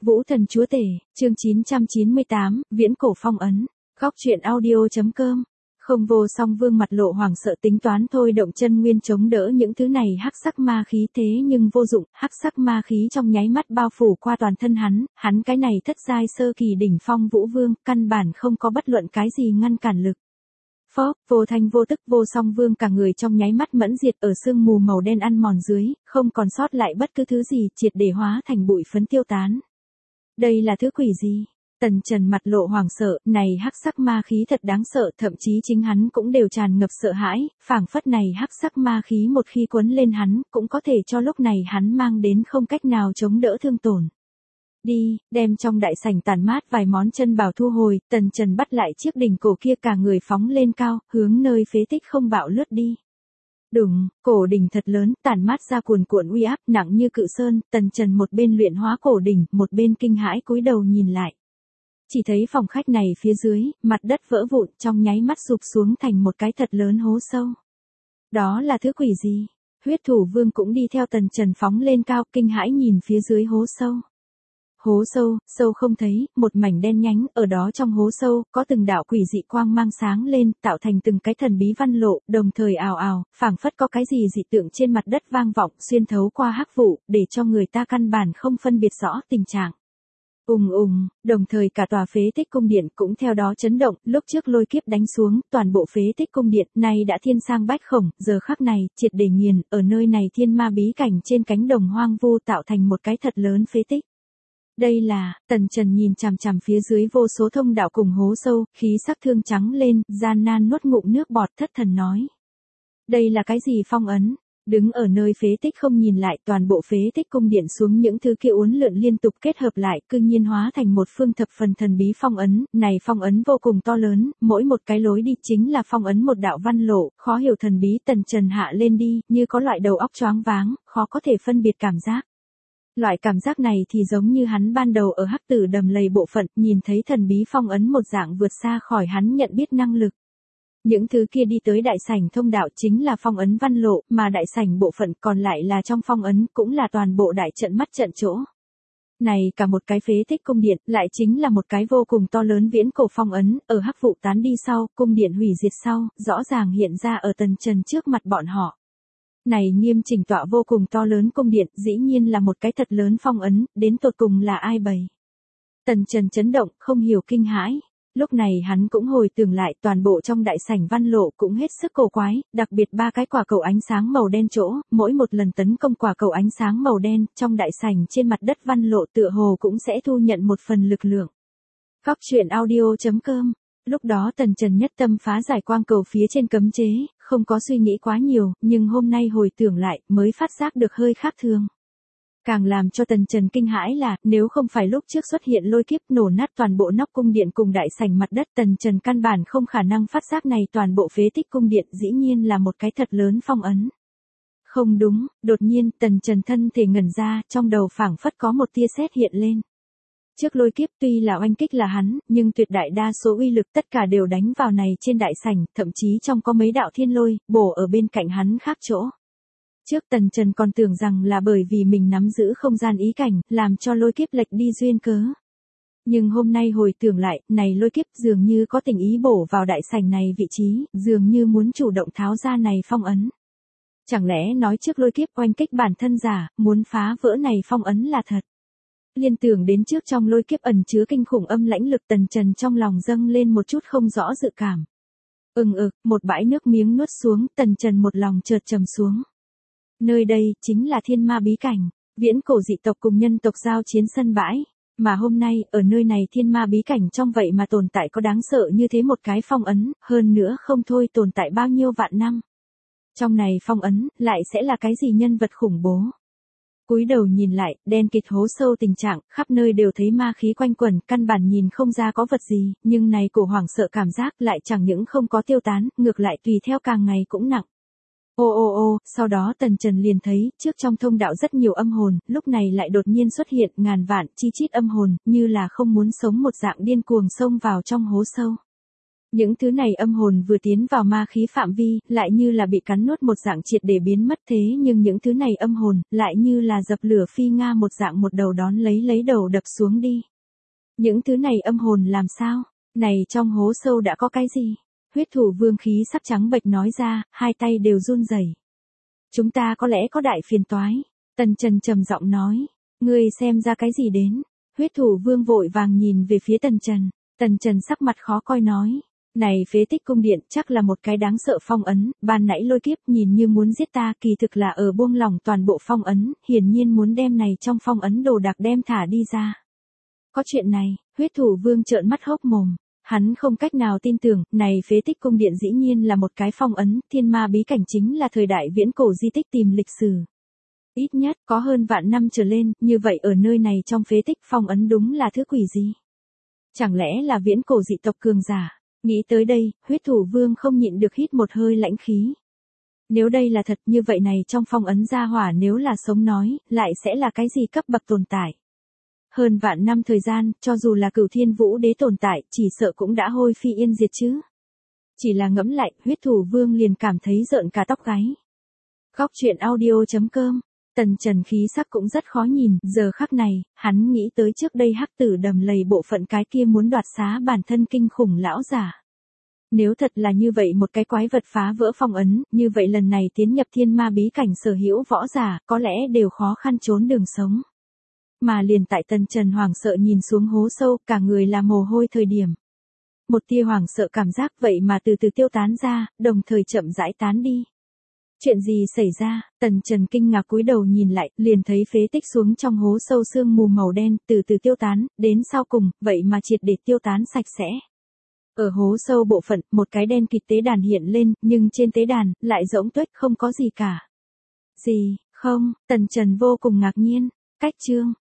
Vũ Thần Chúa Tể, chương 998, Viễn Cổ Phong Ấn. Góc truyện audio.com. Không vô song vương mặt lộ hoảng sợ tính toán thôi động chân nguyên chống đỡ những thứ này hắc sắc ma khí thế nhưng vô dụng, hắc sắc ma khí trong nháy mắt bao phủ qua toàn thân hắn cái này thất giai sơ kỳ đỉnh phong vũ vương, căn bản không có bất luận cái gì ngăn cản lực. Phó, vô thanh vô tức vô song vương cả người trong nháy mắt mẫn diệt ở sương mù màu đen ăn mòn dưới, không còn sót lại bất cứ thứ gì, triệt để hóa thành bụi phấn tiêu tán. Đây là thứ quỷ gì? Tần Trần mặt lộ hoảng sợ, này hắc sắc ma khí thật đáng sợ, thậm chí chính hắn cũng đều tràn ngập sợ hãi, phảng phất này hắc sắc ma khí một khi quấn lên hắn, cũng có thể cho lúc này hắn mang đến không cách nào chống đỡ thương tổn. Đi, đem trong đại sảnh tàn mát vài món chân bảo thu hồi, Tần Trần bắt lại chiếc đỉnh cổ kia cả người phóng lên cao, hướng nơi phế tích không bạo lướt đi. Đùng, cổ đỉnh thật lớn, tản mát ra cuồn cuộn uy áp nặng như cự sơn, Tần Trần một bên luyện hóa cổ đỉnh, một bên kinh hãi cúi đầu nhìn lại. Chỉ thấy phòng khách này phía dưới, mặt đất vỡ vụn trong nháy mắt sụp xuống thành một cái thật lớn hố sâu. Đó là thứ quỷ gì? Huyết Thủ Vương cũng đi theo Tần Trần phóng lên cao, kinh hãi nhìn phía dưới hố sâu. Hố sâu, sâu không thấy, một mảnh đen nhánh, ở đó trong hố sâu, có từng đạo quỷ dị quang mang sáng lên, tạo thành từng cái thần bí văn lộ, đồng thời ào ào, phảng phất có cái gì dị tượng trên mặt đất vang vọng, xuyên thấu qua hắc vụ, để cho người ta căn bản không phân biệt rõ tình trạng. Đồng thời cả tòa phế tích cung điện cũng theo đó chấn động, lúc trước lôi kiếp đánh xuống, toàn bộ phế tích cung điện này đã thiên sang bách khổng, giờ khắc này, triệt để nghiền, ở nơi này thiên ma bí cảnh trên cánh đồng hoang vu tạo thành một cái thật lớn phế tích. Đây là, Tần Trần nhìn chằm chằm phía dưới vô số thông đạo cùng hố sâu, khí sắc thương trắng lên, gian nan nuốt ngụm nước bọt thất thần nói. Đây là cái gì phong ấn? Đứng ở nơi phế tích không nhìn lại, toàn bộ phế tích cung điện xuống những thứ kia uốn lượn liên tục kết hợp lại, cư nhiên hóa thành một phương thập phần thần bí phong ấn, này phong ấn vô cùng to lớn, mỗi một cái lối đi chính là phong ấn một đạo văn lộ, khó hiểu thần bí. Tần Trần hạ lên đi, như có loại đầu óc choáng váng, khó có thể phân biệt cảm giác. Loại cảm giác này thì giống như hắn ban đầu ở hắc tử đầm lầy bộ phận, nhìn thấy thần bí phong ấn một dạng vượt xa khỏi hắn nhận biết năng lực. Những thứ kia đi tới đại sảnh thông đạo chính là phong ấn văn lộ, mà đại sảnh bộ phận còn lại là trong phong ấn, cũng là toàn bộ đại trận mắt trận chỗ. Này cả một cái phế tích cung điện, lại chính là một cái vô cùng to lớn viễn cổ phong ấn, ở hắc vụ tán đi sau, cung điện hủy diệt sau, rõ ràng hiện ra ở Tần Trần trước mặt bọn họ. Này nghiêm chỉnh tọa vô cùng to lớn cung điện, dĩ nhiên là một cái thật lớn phong ấn, đến tột cùng là ai bày. Tần Trần chấn động, không hiểu kinh hãi. Lúc này hắn cũng hồi tưởng lại, toàn bộ trong đại sảnh văn lộ cũng hết sức cổ quái, đặc biệt ba cái quả cầu ánh sáng màu đen chỗ, mỗi một lần tấn công quả cầu ánh sáng màu đen, trong đại sảnh trên mặt đất văn lộ tựa hồ cũng sẽ thu nhận một phần lực lượng. Góc truyện audio.com. Lúc đó Tần Trần nhất tâm phá giải quang cầu phía trên cấm chế, không có suy nghĩ quá nhiều, nhưng hôm nay hồi tưởng lại, mới phát giác được hơi khác thường. Càng làm cho Tần Trần kinh hãi là, nếu không phải lúc trước xuất hiện lôi kiếp nổ nát toàn bộ nóc cung điện cùng đại sảnh mặt đất, Tần Trần căn bản không khả năng phát giác này toàn bộ phế tích cung điện dĩ nhiên là một cái thật lớn phong ấn. Không đúng, đột nhiên, Tần Trần thân thể ngẩn ra, trong đầu phảng phất có một tia sét hiện lên. Trước lôi kiếp tuy là oanh kích là hắn, nhưng tuyệt đại đa số uy lực tất cả đều đánh vào này trên đại sảnh, thậm chí trong có mấy đạo thiên lôi, bổ ở bên cạnh hắn khác chỗ. Trước Tần Trần còn tưởng rằng là bởi vì mình nắm giữ không gian ý cảnh, làm cho lôi kiếp lệch đi duyên cớ. Nhưng hôm nay hồi tưởng lại, này lôi kiếp dường như có tình ý bổ vào đại sảnh này vị trí, dường như muốn chủ động tháo ra này phong ấn. Chẳng lẽ nói trước lôi kiếp oanh kích bản thân giả, muốn phá vỡ này phong ấn là thật. Liên tưởng đến trước trong lôi kiếp ẩn chứa kinh khủng âm lãnh lực, Tần Trần trong lòng dâng lên một chút không rõ dự cảm. Một bãi nước miếng nuốt xuống, Tần Trần một lòng chợt trầm xuống. Nơi đây, chính là thiên ma bí cảnh, viễn cổ dị tộc cùng nhân tộc giao chiến sân bãi. Mà hôm nay, ở nơi này thiên ma bí cảnh trong vậy mà tồn tại có đáng sợ như thế một cái phong ấn, hơn nữa không thôi tồn tại bao nhiêu vạn năm. Trong này phong ấn, lại sẽ là cái gì nhân vật khủng bố. Cúi đầu nhìn lại, đen kịt hố sâu tình trạng, khắp nơi đều thấy ma khí quanh quẩn, căn bản nhìn không ra có vật gì, nhưng này cổ hoảng sợ cảm giác lại chẳng những không có tiêu tán, ngược lại tùy theo càng ngày cũng nặng. Sau đó Tần Trần liền thấy, trước trong thông đạo rất nhiều âm hồn, lúc này lại đột nhiên xuất hiện ngàn vạn chi chít âm hồn, như là không muốn sống một dạng điên cuồng xông vào trong hố sâu. Những thứ này âm hồn vừa tiến vào ma khí phạm vi, lại như là bị cắn nuốt một dạng triệt để biến mất thế nhưng những thứ này âm hồn, lại như là dập lửa phi nga một dạng một đầu đón lấy đầu đập xuống đi. Những thứ này âm hồn làm sao? Này trong hố sâu đã có cái gì? Huyết thủ vương khí sắc trắng bệch nói ra, hai tay đều run rẩy. Chúng ta có lẽ có đại phiền toái. Tần Trần trầm giọng nói. Ngươi xem ra cái gì đến? Huyết thủ vương vội vàng nhìn về phía Tần Trần. Tần Trần sắc mặt khó coi nói. Này phế tích cung điện chắc là một cái đáng sợ phong ấn, ban nãy lôi kiếp nhìn như muốn giết ta kỳ thực là ở buông lỏng toàn bộ phong ấn, hiển nhiên muốn đem này trong phong ấn đồ đạc đem thả đi ra. Có chuyện này, huyết thủ vương trợn mắt hốc mồm. Hắn không cách nào tin tưởng, này phế tích cung điện dĩ nhiên là một cái phong ấn, thiên ma bí cảnh chính là thời đại viễn cổ di tích tìm lịch sử. Ít nhất có hơn vạn năm trở lên, như vậy ở nơi này trong phế tích phong ấn đúng là thứ quỷ gì? Chẳng lẽ là viễn cổ dị tộc cường giả? Nghĩ tới đây, huyết thủ vương không nhịn được hít một hơi lãnh khí. Nếu đây là thật như vậy này trong phong ấn gia hỏa nếu là sống nói, lại sẽ là cái gì cấp bậc tồn tại? Hơn vạn năm thời gian, cho dù là Cửu Thiên Vũ Đế tồn tại, chỉ sợ cũng đã hôi phi yên diệt chứ. Chỉ là ngẫm lại, huyết thủ vương liền cảm thấy rợn cả tóc gáy. Góc truyện audio.com, Tần Trần khí sắc cũng rất khó nhìn, giờ khắc này, hắn nghĩ tới trước đây hắc tử đầm lầy bộ phận cái kia muốn đoạt xá bản thân kinh khủng lão giả. Nếu thật là như vậy một cái quái vật phá vỡ phong ấn, như vậy lần này tiến nhập thiên ma bí cảnh sở hữu võ giả, có lẽ đều khó khăn trốn đường sống. Mà liền tại Tần Trần hoảng sợ nhìn xuống hố sâu, cả người là mồ hôi thời điểm. Một tia hoảng sợ cảm giác vậy mà từ từ tiêu tán ra, đồng thời chậm rãi tán đi. Chuyện gì xảy ra? Tần Trần kinh ngạc cúi đầu nhìn lại, liền thấy phế tích xuống trong hố sâu sương mù màu đen, từ từ tiêu tán, đến sau cùng, vậy mà triệt để tiêu tán sạch sẽ. Ở hố sâu bộ phận, một cái đen kịt tế đàn hiện lên, nhưng trên tế đàn, lại rỗng tuếch không có gì cả. Gì? Không, Tần Trần vô cùng ngạc nhiên. Cách chương.